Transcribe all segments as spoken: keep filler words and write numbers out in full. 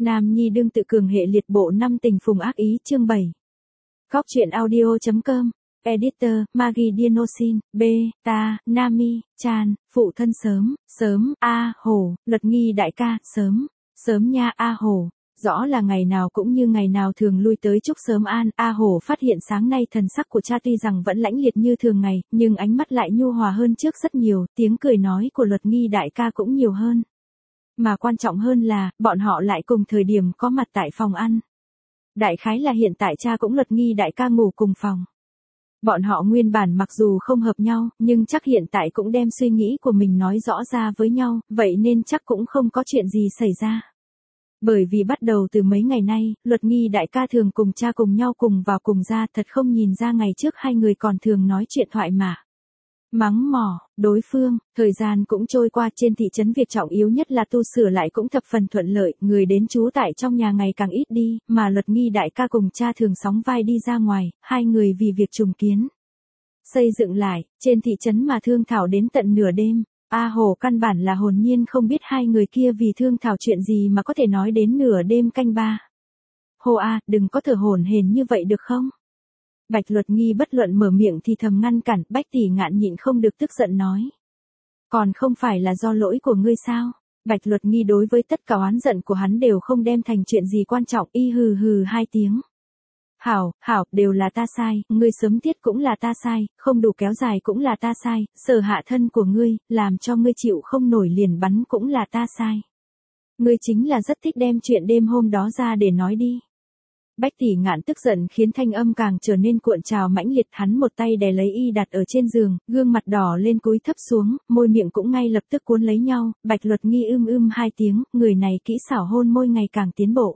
Nam Nhi đương tự cường hệ liệt bộ năm tình phùng ác ý chương bảy. Góc truyện audio.com. Editor, Maggie Dienosin, B, ta, Nami, Chan, phụ thân sớm, sớm, A, Hổ, Luật Nghi đại ca, sớm, sớm nha A Hổ. Rõ là ngày nào cũng như ngày nào thường lui tới chúc sớm an, A Hổ phát hiện sáng nay thần sắc của cha tuy rằng vẫn lãnh liệt như thường ngày, nhưng ánh mắt lại nhu hòa hơn trước rất nhiều, tiếng cười nói của Luật Nghi đại ca cũng nhiều hơn. Mà quan trọng hơn là, bọn họ lại cùng thời điểm có mặt tại phòng ăn. Đại khái là hiện tại cha cũng Luật Nghi đại ca ngủ cùng phòng. Bọn họ nguyên bản mặc dù không hợp nhau, nhưng chắc hiện tại cũng đem suy nghĩ của mình nói rõ ra với nhau, vậy nên chắc cũng không có chuyện gì xảy ra. Bởi vì bắt đầu từ mấy ngày nay, Luật Nghi đại ca thường cùng cha cùng nhau cùng vào cùng ra, thật không nhìn ra ngày trước hai người còn thường nói chuyện thoại mà. Mắng mỏ, đối phương, thời gian cũng trôi qua, trên thị trấn việc trọng yếu nhất là tu sửa lại cũng thập phần thuận lợi, người đến trú tại trong nhà ngày càng ít đi, mà Luật Nghi đại ca cùng cha thường sóng vai đi ra ngoài, hai người vì việc trùng kiến. Xây dựng lại, trên thị trấn mà thương thảo đến tận nửa đêm, A Hồ căn bản là hồn nhiên không biết hai người kia vì thương thảo chuyện gì mà có thể nói đến nửa đêm canh ba. Hồ A, đừng có thở hổn hển như vậy được không? Bạch Luật Nghi bất luận mở miệng thì thầm ngăn cản, Bách tỷ ngạn nhịn không được tức giận nói. Còn không phải là do lỗi của ngươi sao? Bạch Luật Nghi đối với tất cả oán giận của hắn đều không đem thành chuyện gì quan trọng, y hừ hừ hai tiếng. Hảo, hảo, đều là ta sai, ngươi sớm tiết cũng là ta sai, không đủ kéo dài cũng là ta sai, sờ hạ thân của ngươi, làm cho ngươi chịu không nổi liền bắn cũng là ta sai. Ngươi chính là rất thích đem chuyện đêm hôm đó ra để nói đi. Bách tỷ ngạn tức giận khiến thanh âm càng trở nên cuộn trào mãnh liệt, hắn một tay đè lấy y đặt ở trên giường, gương mặt đỏ lên cúi thấp xuống, môi miệng cũng ngay lập tức cuốn lấy nhau, Bạch Luật Nghi ưm ưm hai tiếng, người này kỹ xảo hôn môi ngày càng tiến bộ.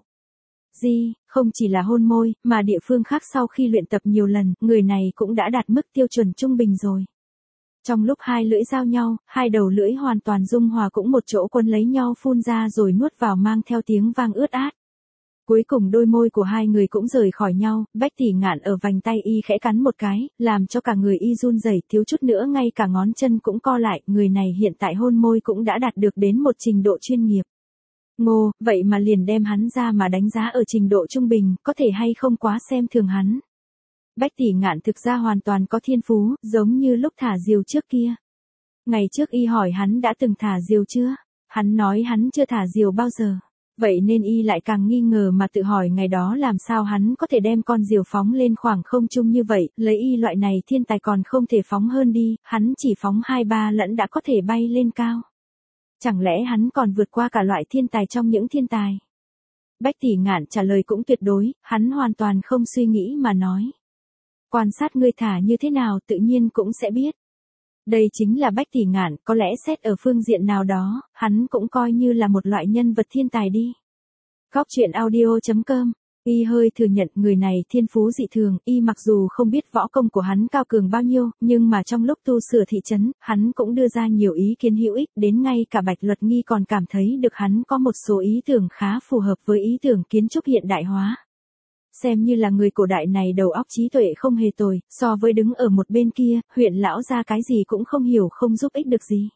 Di, không chỉ là hôn môi, mà địa phương khác sau khi luyện tập nhiều lần, người này cũng đã đạt mức tiêu chuẩn trung bình rồi. Trong lúc hai lưỡi giao nhau, hai đầu lưỡi hoàn toàn dung hòa cũng một chỗ quấn lấy nhau phun ra rồi nuốt vào mang theo tiếng vang ướt át. Cuối cùng đôi môi của hai người cũng rời khỏi nhau, Bách tỷ ngạn ở vành tay y khẽ cắn một cái, làm cho cả người y run rẩy, thiếu chút nữa ngay cả ngón chân cũng co lại, người này hiện tại hôn môi cũng đã đạt được đến một trình độ chuyên nghiệp. Ngô, vậy mà liền đem hắn ra mà đánh giá ở trình độ trung bình, có thể hay không quá xem thường hắn. Bách tỷ ngạn thực ra hoàn toàn có thiên phú, giống như lúc thả diều trước kia. Ngày trước y hỏi hắn đã từng thả diều chưa? Hắn nói hắn chưa thả diều bao giờ. Vậy nên y lại càng nghi ngờ mà tự hỏi ngày đó làm sao hắn có thể đem con diều phóng lên khoảng không trung như vậy, lấy y loại này thiên tài còn không thể phóng hơn đi, hắn chỉ phóng hai ba lẫn đã có thể bay lên cao. Chẳng lẽ hắn còn vượt qua cả loại thiên tài trong những thiên tài? Bách tỷ ngạn trả lời cũng tuyệt đối, hắn hoàn toàn không suy nghĩ mà nói. Quan sát ngươi thả như thế nào tự nhiên cũng sẽ biết. Đây chính là Bách tỷ ngạn, có lẽ xét ở phương diện nào đó, hắn cũng coi như là một loại nhân vật thiên tài đi. Góc truyện audio.com. Y hơi thừa nhận người này thiên phú dị thường, y mặc dù không biết võ công của hắn cao cường bao nhiêu, nhưng mà trong lúc tu sửa thị trấn, hắn cũng đưa ra nhiều ý kiến hữu ích, đến ngay cả Bạch Luật Nghi còn cảm thấy được hắn có một số ý tưởng khá phù hợp với ý tưởng kiến trúc hiện đại hóa. Xem như là người cổ đại này đầu óc trí tuệ không hề tồi, so với đứng ở một bên kia, huyện lão ra cái gì cũng không hiểu không giúp ích được gì.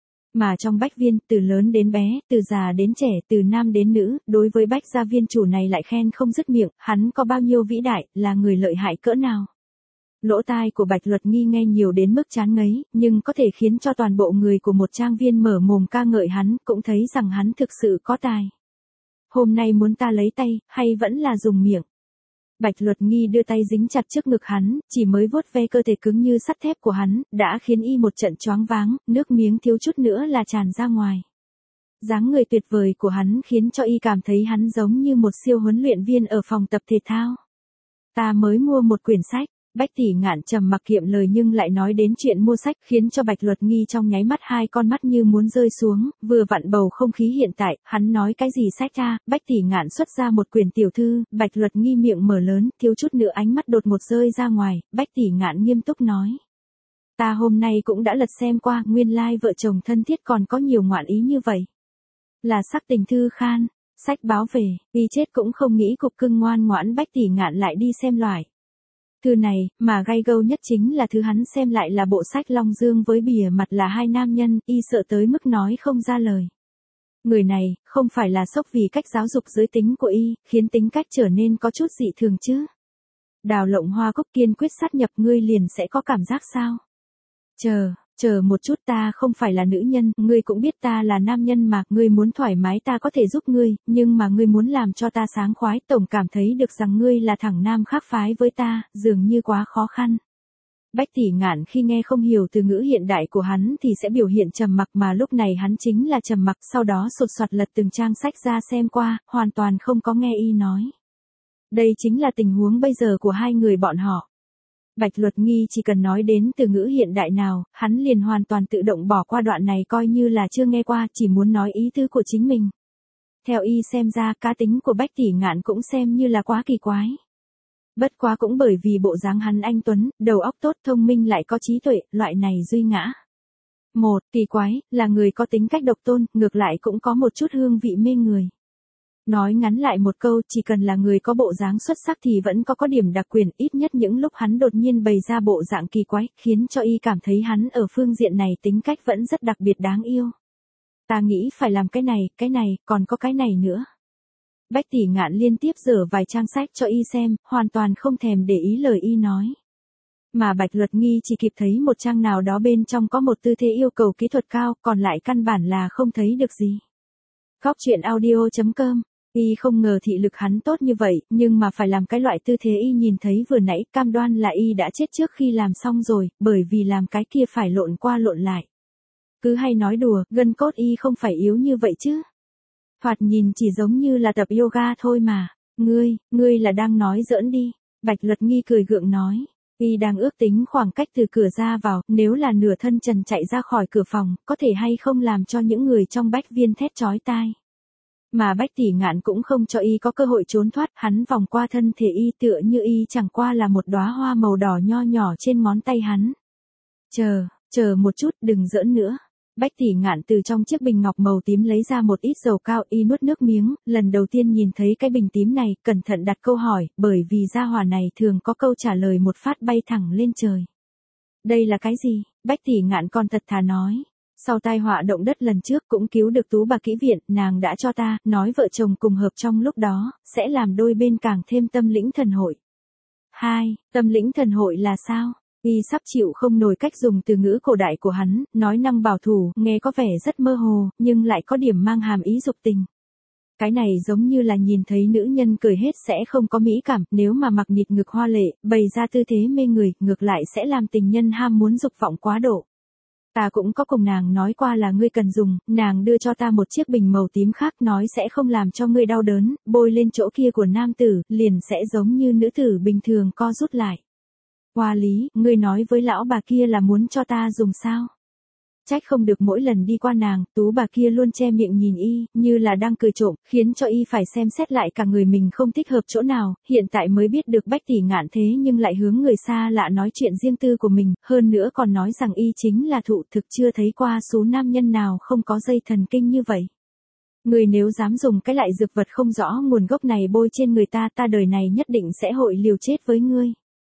Mà trong Bách Viên, từ lớn đến bé, từ già đến trẻ, từ nam đến nữ, đối với Bách gia viên chủ này lại khen không dứt miệng, hắn có bao nhiêu vĩ đại, là người lợi hại cỡ nào. Lỗ tai của Bạch Luật Nghi nghe nhiều đến mức chán ngấy, nhưng có thể khiến cho toàn bộ người của một trang viên mở mồm ca ngợi hắn, cũng thấy rằng hắn thực sự có tài. Hôm nay muốn ta lấy tay, hay vẫn là dùng miệng? Bạch Luật Nghi đưa tay dính chặt trước ngực hắn, chỉ mới vuốt ve cơ thể cứng như sắt thép của hắn, đã khiến y một trận choáng váng, nước miếng thiếu chút nữa là tràn ra ngoài. Dáng người tuyệt vời của hắn khiến cho y cảm thấy hắn giống như một siêu huấn luyện viên ở phòng tập thể thao. Ta mới mua một quyển sách. Bách tỷ ngạn trầm mặc kiệm lời nhưng lại nói đến chuyện mua sách khiến cho Bạch Luật Nghi trong nháy mắt hai con mắt như muốn rơi xuống, vừa vặn bầu không khí hiện tại, hắn nói cái gì sách ra, Bách tỷ ngạn xuất ra một quyển tiểu thư, Bạch Luật Nghi miệng mở lớn, thiếu chút nữa ánh mắt đột ngột rơi ra ngoài, Bách tỷ ngạn nghiêm túc nói. Ta hôm nay cũng đã lật xem qua, nguyên lai vợ chồng thân thiết còn có nhiều ngoạn ý như vậy. Là sắc tình thư khan, sách báo về, y chết cũng không nghĩ cục cưng ngoan ngoãn Bách tỷ ngạn lại đi xem loại. Thư này, mà gay gâu nhất chính là thứ hắn xem lại là bộ sách Long Dương với bìa mặt là hai nam nhân, y sợ tới mức nói không ra lời. Người này, không phải là sốc vì cách giáo dục giới tính của y, khiến tính cách trở nên có chút dị thường chứ. Đào Lộng Hoa Cúc kiên quyết sát nhập ngươi liền sẽ có cảm giác sao? Chờ, chờ một chút, ta không phải là nữ nhân, ngươi cũng biết ta là nam nhân mà, ngươi muốn thoải mái ta có thể giúp ngươi, nhưng mà ngươi muốn làm cho ta sảng khoái, tổng cảm thấy được rằng ngươi là thằng nam khác phái với ta, dường như quá khó khăn. Bách Tỷ Ngạn khi nghe không hiểu từ ngữ hiện đại của hắn thì sẽ biểu hiện trầm mặc, mà lúc này hắn chính là trầm mặc, sau đó sột soạt lật từng trang sách ra xem qua, hoàn toàn không có nghe y nói. Đây chính là tình huống bây giờ của hai người bọn họ. Bạch Luật Nghi chỉ cần nói đến từ ngữ hiện đại nào, hắn liền hoàn toàn tự động bỏ qua đoạn này coi như là chưa nghe qua, chỉ muốn nói ý tứ của chính mình. Theo y xem ra, cá tính của Bách Tỷ Ngạn cũng xem như là quá kỳ quái. Bất quá cũng bởi vì bộ dáng hắn anh tuấn, đầu óc tốt, thông minh lại có trí tuệ, loại này duy ngã. Một, kỳ quái, là người có tính cách độc tôn, ngược lại cũng có một chút hương vị mê người. Nói ngắn lại một câu, chỉ cần là người có bộ dáng xuất sắc thì vẫn có có điểm đặc quyền, ít nhất những lúc hắn đột nhiên bày ra bộ dạng kỳ quái, khiến cho y cảm thấy hắn ở phương diện này tính cách vẫn rất đặc biệt đáng yêu. Ta nghĩ phải làm cái này, cái này, còn có cái này nữa. Bách Tỷ Ngạn liên tiếp dở vài trang sách cho y xem, hoàn toàn không thèm để ý lời y nói. Mà Bạch Luật Nghi chỉ kịp thấy một trang nào đó bên trong có một tư thế yêu cầu kỹ thuật cao, còn lại căn bản là không thấy được gì. Góc truyện audio chấm com. Y không ngờ thị lực hắn tốt như vậy, nhưng mà phải làm cái loại tư thế y nhìn thấy vừa nãy, cam đoan là y đã chết trước khi làm xong rồi, bởi vì làm cái kia phải lộn qua lộn lại. Cứ hay nói đùa, gân cốt y không phải yếu như vậy chứ. Thoạt nhìn chỉ giống như là tập yoga thôi mà. Ngươi, ngươi là đang nói giỡn đi. Bạch Luật Nghi cười gượng nói. Y đang ước tính khoảng cách từ cửa ra vào, nếu là nửa thân trần chạy ra khỏi cửa phòng, có thể hay không làm cho những người trong Bách Viên thét chói tai. Mà Bách Tỷ Ngạn cũng không cho y có cơ hội trốn thoát, hắn vòng qua thân thể y tựa như y chẳng qua là một đóa hoa màu đỏ nho nhỏ trên ngón tay hắn. Chờ, chờ một chút, đừng giỡn nữa. Bách Tỷ Ngạn từ trong chiếc bình ngọc màu tím lấy ra một ít dầu cao, y nuốt nước miếng, lần đầu tiên nhìn thấy cái bình tím này, cẩn thận đặt câu hỏi, bởi vì gia hỏa này thường có câu trả lời một phát bay thẳng lên trời. Đây là cái gì? Bách Tỷ Ngạn còn thật thà nói. Sau tai họa động đất lần trước cũng cứu được Tú bà kỹ viện, nàng đã cho ta, nói vợ chồng cùng hợp trong lúc đó, sẽ làm đôi bên càng thêm tâm lĩnh thần hội. Hai, tâm lĩnh thần hội là sao? Y sắp chịu không nổi cách dùng từ ngữ cổ đại của hắn, nói năng bảo thủ, nghe có vẻ rất mơ hồ, nhưng lại có điểm mang hàm ý dục tình. Cái này giống như là nhìn thấy nữ nhân cười hết sẽ không có mỹ cảm, nếu mà mặc nhịt ngực hoa lệ, bày ra tư thế mê người, ngược lại sẽ làm tình nhân ham muốn dục vọng quá độ. Ta cũng có cùng nàng nói qua là ngươi cần dùng, nàng đưa cho ta một chiếc bình màu tím khác, nói sẽ không làm cho ngươi đau đớn, bôi lên chỗ kia của nam tử, liền sẽ giống như nữ tử bình thường co rút lại. Hoa lý, ngươi nói với lão bà kia là muốn cho ta dùng sao? Trách không được mỗi lần đi qua nàng, Tú bà kia luôn che miệng nhìn y, như là đang cười trộm, khiến cho y phải xem xét lại cả người mình không thích hợp chỗ nào, hiện tại mới biết được Bách Tỷ Ngạn thế nhưng lại hướng người xa lạ nói chuyện riêng tư của mình, hơn nữa còn nói rằng y chính là thụ, thực chưa thấy qua số nam nhân nào không có dây thần kinh như vậy. Người nếu dám dùng cái loại dược vật không rõ nguồn gốc này bôi trên người ta, ta đời này nhất định sẽ hội liều chết với ngươi.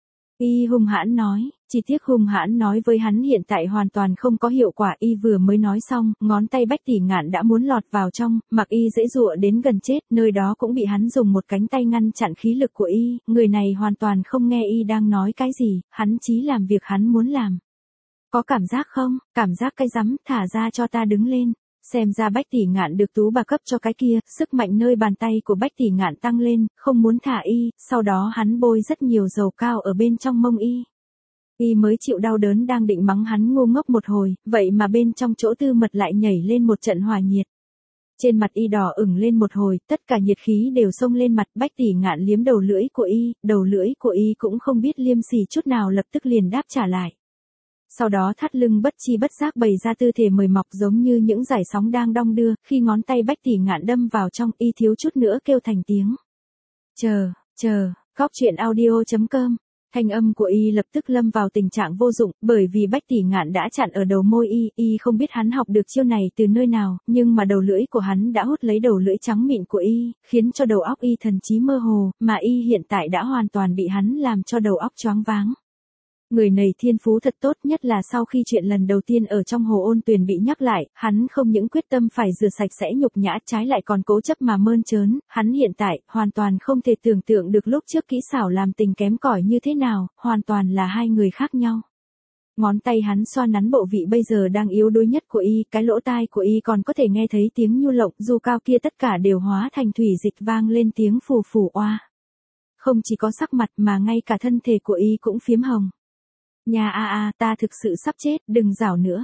Y hung hãn nói, chỉ tiếc hung hãn nói với hắn hiện tại hoàn toàn không có hiệu quả, y vừa mới nói xong, ngón tay Bách Tỷ Ngạn đã muốn lọt vào trong, mặc y dễ dụa đến gần chết, nơi đó cũng bị hắn dùng một cánh tay ngăn chặn khí lực của y, người này hoàn toàn không nghe y đang nói cái gì, hắn chí làm việc hắn muốn làm. Có cảm giác không? Cảm giác cái rắm, thả ra cho ta đứng lên. Xem ra Bách Tỷ Ngạn được Tú bà cấp cho cái kia, sức mạnh nơi bàn tay của Bách Tỷ Ngạn tăng lên, không muốn thả y, sau đó hắn bôi rất nhiều dầu cao ở bên trong mông y. Y mới chịu đau đớn đang định mắng hắn ngu ngốc một hồi, vậy mà bên trong chỗ tư mật lại nhảy lên một trận hỏa nhiệt. Trên mặt y đỏ ửng lên một hồi, tất cả nhiệt khí đều xông lên mặt, Bách Tỷ Ngạn liếm đầu lưỡi của y, đầu lưỡi của y cũng không biết liêm sỉ chút nào lập tức liền đáp trả lại. Sau đó thắt lưng bất chi bất giác bày ra tư thể mời mọc giống như những dải sóng đang đong đưa, khi ngón tay Bách Tỷ Ngạn đâm vào trong y thiếu chút nữa kêu thành tiếng. Chờ, chờ, góc truyện audio chấm com. Thanh âm của y lập tức lâm vào tình trạng vô dụng, bởi vì Bách Tỷ Ngạn đã chặn ở đầu môi y, y không biết hắn học được chiêu này từ nơi nào, nhưng mà đầu lưỡi của hắn đã hút lấy đầu lưỡi trắng mịn của y, khiến cho đầu óc y thần trí mơ hồ, mà y hiện tại đã hoàn toàn bị hắn làm cho đầu óc choáng váng. Người này thiên phú thật tốt, nhất là sau khi chuyện lần đầu tiên ở trong hồ ôn tuyền bị nhắc lại, hắn không những quyết tâm phải rửa sạch sẽ nhục nhã, trái lại còn cố chấp mà mơn trớn, hắn hiện tại, hoàn toàn không thể tưởng tượng được lúc trước kỹ xảo làm tình kém cỏi như thế nào, hoàn toàn là hai người khác nhau. Ngón tay hắn xoa nắn bộ vị bây giờ đang yếu đuối nhất của y, cái lỗ tai của y còn có thể nghe thấy tiếng nhu lộng du cao kia, tất cả đều hóa thành thủy dịch vang lên tiếng phù phù oa. Không chỉ có sắc mặt mà ngay cả thân thể của y cũng phiếm hồng. Nhà a a, ta thực sự sắp chết, đừng rảo nữa.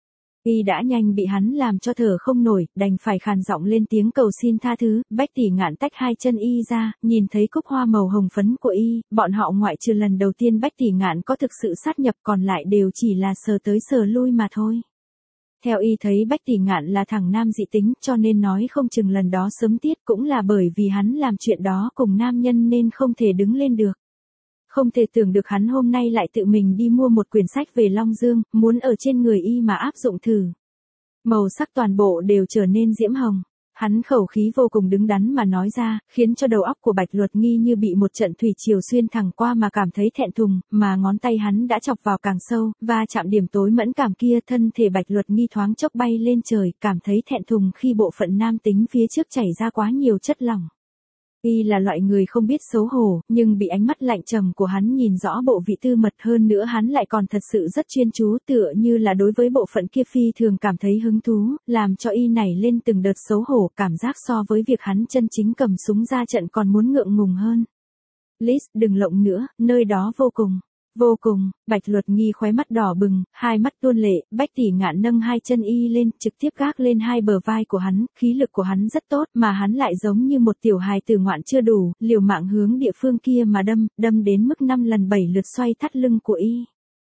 Y đã nhanh bị hắn làm cho thở không nổi, đành phải khàn giọng lên tiếng cầu xin tha thứ. Bách Tỷ Ngạn tách hai chân y ra, nhìn thấy cúc hoa màu hồng phấn của y, bọn họ ngoại trừ lần đầu tiên Bách Tỷ Ngạn có thực sự sát nhập, còn lại đều chỉ là sờ tới sờ lui mà thôi. Theo y thấy Bách Tỷ Ngạn là thằng nam dị tính, cho nên nói không chừng lần đó sớm tiết cũng là bởi vì hắn làm chuyện đó cùng nam nhân nên không thể đứng lên được. Không thể tưởng được hắn hôm nay lại tự mình đi mua một quyển sách về Long Dương, muốn ở trên người y mà áp dụng thử. Màu sắc toàn bộ đều trở nên diễm hồng. Hắn khẩu khí vô cùng đứng đắn mà nói ra, khiến cho đầu óc của Bạch Luật Nghi như bị một trận thủy triều xuyên thẳng qua mà cảm thấy thẹn thùng, mà ngón tay hắn đã chọc vào càng sâu, và chạm điểm tối mẫn cảm kia, thân thể Bạch Luật Nghi thoáng chốc bay lên trời, cảm thấy thẹn thùng khi bộ phận nam tính phía trước chảy ra quá nhiều chất lỏng. Y là loại người không biết xấu hổ, nhưng bị ánh mắt lạnh trầm của hắn nhìn rõ bộ vị tư mật, hơn nữa hắn lại còn thật sự rất chuyên chú, tựa như là đối với bộ phận kia phi thường cảm thấy hứng thú, làm cho y nảy lên từng đợt xấu hổ, cảm giác so với việc hắn chân chính cầm súng ra trận còn muốn ngượng ngùng hơn. Liz, đừng lộng nữa, nơi đó vô cùng. Vô cùng, Bạch Luật Nghi khóe mắt đỏ bừng, hai mắt tuôn lệ, Bách Tỷ Ngạn nâng hai chân y lên, trực tiếp gác lên hai bờ vai của hắn, khí lực của hắn rất tốt, mà hắn lại giống như một tiểu hài tử ngoạn chưa đủ, liều mạng hướng địa phương kia mà đâm, đâm đến mức năm lần bảy lượt xoay thắt lưng của y.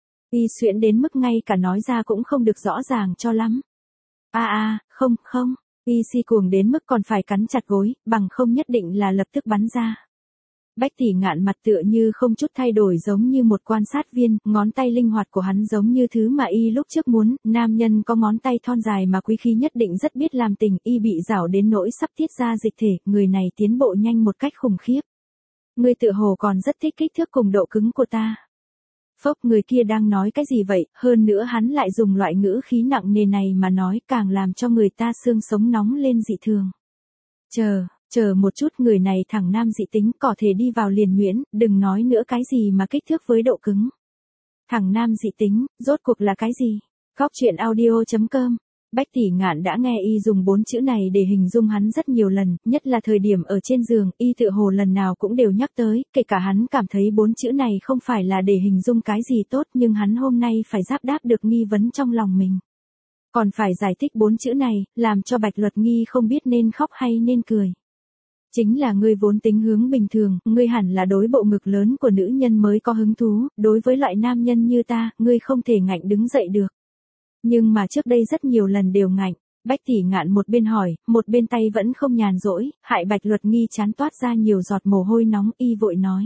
Y xuyễn đến mức ngay cả nói ra cũng không được rõ ràng cho lắm. A a, không, không, y si cuồng đến mức còn phải cắn chặt gối, bằng không nhất định là lập tức bắn ra. Bách Tỷ Ngạn mặt tựa như không chút thay đổi, giống như một quan sát viên, ngón tay linh hoạt của hắn giống như thứ mà y lúc trước muốn, nam nhân có ngón tay thon dài mà quý khí nhất định rất biết làm tình, y bị rảo đến nỗi sắp tiết ra dịch thể, người này tiến bộ nhanh một cách khủng khiếp. Người tự hồ còn rất thích kích thước cùng độ cứng của ta. Phốc, người kia đang nói cái gì vậy, hơn nữa hắn lại dùng loại ngữ khí nặng nề này mà nói, càng làm cho người ta xương sống nóng lên dị thường. Chờ. Chờ một chút, người này thằng nam dị tính, có thể đi vào liền nhuyễn, đừng nói nữa cái gì mà kích thước với độ cứng. Thằng nam dị tính, rốt cuộc là cái gì? Góc truyện audio chấm com. Bách Tỷ Ngạn đã nghe y dùng bốn chữ này để hình dung hắn rất nhiều lần, nhất là thời điểm ở trên giường, y tự hồ lần nào cũng đều nhắc tới, kể cả hắn cảm thấy bốn chữ này không phải là để hình dung cái gì tốt, nhưng hắn hôm nay phải giáp đáp được nghi vấn trong lòng mình. Còn phải giải thích bốn chữ này, làm cho Bạch Luật Nghi không biết nên khóc hay nên cười. Chính là ngươi vốn tính hướng bình thường, ngươi hẳn là đối bộ ngực lớn của nữ nhân mới có hứng thú, đối với loại nam nhân như ta, ngươi không thể ngạnh đứng dậy được. Nhưng mà trước đây rất nhiều lần đều ngạnh. Bách Tỷ Ngạn một bên hỏi, một bên tay vẫn không nhàn rỗi, hại Bạch Luật Nghi chán toát ra nhiều giọt mồ hôi nóng, y vội nói.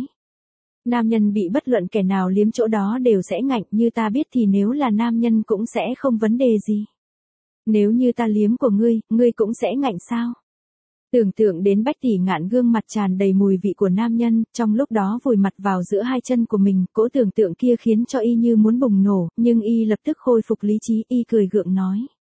Nam nhân bị bất luận kẻ nào liếm chỗ đó đều sẽ ngạnh, như ta biết thì nếu là nam nhân cũng sẽ không vấn đề gì. Nếu như ta liếm của ngươi, ngươi cũng sẽ ngạnh sao? Tưởng tượng đến Bách Tỷ Ngạn gương mặt tràn đầy mùi vị của nam nhân, trong lúc đó vùi mặt vào giữa hai chân của mình, cỗ tưởng tượng kia khiến cho y như muốn bùng nổ, nhưng y lập tức khôi phục lý trí, y cười gượng nói.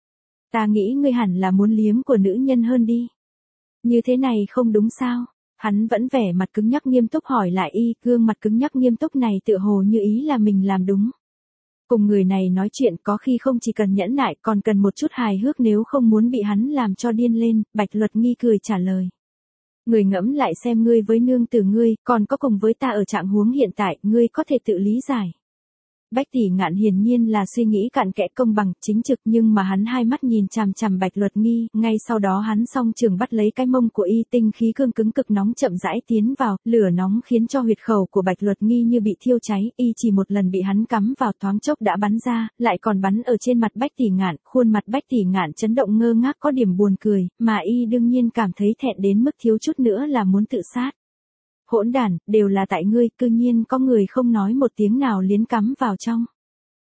Ta nghĩ ngươi hẳn là muốn liếm của nữ nhân hơn đi. Như thế này không đúng sao? Hắn vẫn vẻ mặt cứng nhắc nghiêm túc hỏi lại y, gương mặt cứng nhắc nghiêm túc này tựa hồ như ý là mình làm đúng. Cùng người này nói chuyện có khi không chỉ cần nhẫn nại, còn cần một chút hài hước nếu không muốn bị hắn làm cho điên lên, Bạch Luật Nghi cười trả lời. Người ngẫm lại xem, ngươi với nương tử ngươi, còn có cùng với ta ở trạng huống hiện tại, ngươi có thể tự lý giải. Bách Tỷ Ngạn hiển nhiên là suy nghĩ cặn kẽ công bằng, chính trực, nhưng mà hắn hai mắt nhìn chằm chằm Bạch Luật Nghi, ngay sau đó hắn song trường bắt lấy cái mông của y, tinh khí cương cứng cực nóng chậm rãi tiến vào, lửa nóng khiến cho huyệt khẩu của Bạch Luật Nghi như bị thiêu cháy, y chỉ một lần bị hắn cắm vào thoáng chốc đã bắn ra, lại còn bắn ở trên mặt Bách Tỷ Ngạn, khuôn mặt Bách Tỷ Ngạn chấn động ngơ ngác có điểm buồn cười, mà y đương nhiên cảm thấy thẹn đến mức thiếu chút nữa là muốn tự sát. Hỗn đản, đều là tại ngươi, cư nhiên có người không nói một tiếng nào liến cắm vào trong.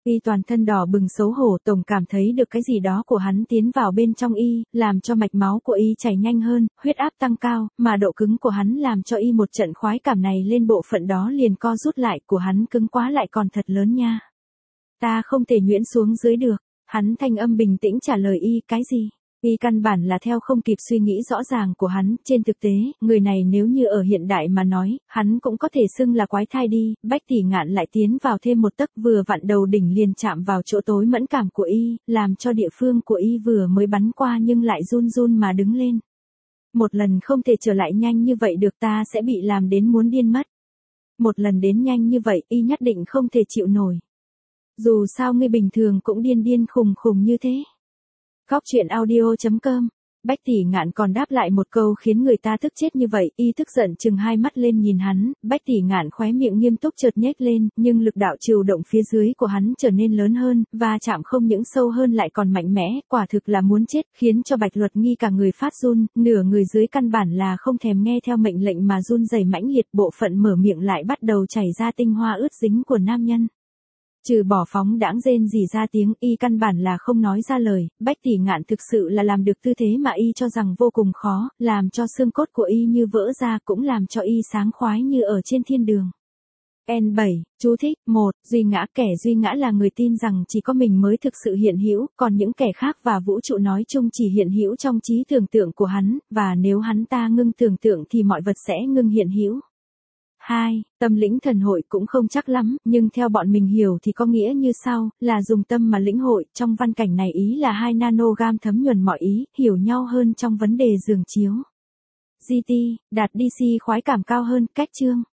Y toàn thân đỏ bừng xấu hổ, tổng cảm thấy được cái gì đó của hắn tiến vào bên trong y, làm cho mạch máu của y chảy nhanh hơn, huyết áp tăng cao, mà độ cứng của hắn làm cho y một trận khoái cảm này lên bộ phận đó liền co rút lại, của hắn cứng quá lại còn thật lớn nha. Ta không thể nhuyễn xuống dưới được. Hắn thanh âm bình tĩnh trả lời y, cái gì? Y căn bản là theo không kịp suy nghĩ rõ ràng của hắn, trên thực tế, người này nếu như ở hiện đại mà nói, hắn cũng có thể xưng là quái thai đi. Bách Tỷ Ngạn lại tiến vào thêm một tấc, vừa vặn đầu đỉnh liền chạm vào chỗ tối mẫn cảm của y, làm cho địa phương của y vừa mới bắn qua nhưng lại run run mà đứng lên. Một lần không thể trở lại nhanh như vậy được, ta sẽ bị làm đến muốn điên mất. Một lần đến nhanh như vậy, y nhất định không thể chịu nổi. Dù sao ngươi bình thường cũng điên điên khùng khùng như thế. Góc truyện audio chấm com. Bách Tỷ Ngạn còn đáp lại một câu khiến người ta tức chết như vậy, y tức giận chừng hai mắt lên nhìn hắn, Bách Tỷ Ngạn khóe miệng nghiêm túc chợt nhếch lên, nhưng lực đạo trừu động phía dưới của hắn trở nên lớn hơn, và chạm không những sâu hơn lại còn mạnh mẽ, quả thực là muốn chết, khiến cho Bạch Luật Nghi cả người phát run, nửa người dưới căn bản là không thèm nghe theo mệnh lệnh mà run rẩy mãnh liệt, bộ phận mở miệng lại bắt đầu chảy ra tinh hoa ướt dính của nam nhân. Trừ bỏ phóng đãng rên rỉ ra tiếng, y căn bản là không nói ra lời. Bách Tỷ Ngạn thực sự là làm được tư thế mà y cho rằng vô cùng khó, làm cho xương cốt của y như vỡ ra, cũng làm cho y sáng khoái như ở trên thiên đường. N bảy, chú thích, một, duy ngã. Kẻ duy ngã là người tin rằng chỉ có mình mới thực sự hiện hữu, còn những kẻ khác và vũ trụ nói chung chỉ hiện hữu trong trí tưởng tượng của hắn, và nếu hắn ta ngưng tưởng tượng thì mọi vật sẽ ngưng hiện hữu. hai. Tâm lĩnh thần hội cũng không chắc lắm, nhưng theo bọn mình hiểu thì có nghĩa như sau, là dùng tâm mà lĩnh hội, trong văn cảnh này ý là hai nanogam thấm nhuần mọi ý, hiểu nhau hơn trong vấn đề giường chiếu. giê tê, đạt đê xê khoái cảm cao hơn, cách chương.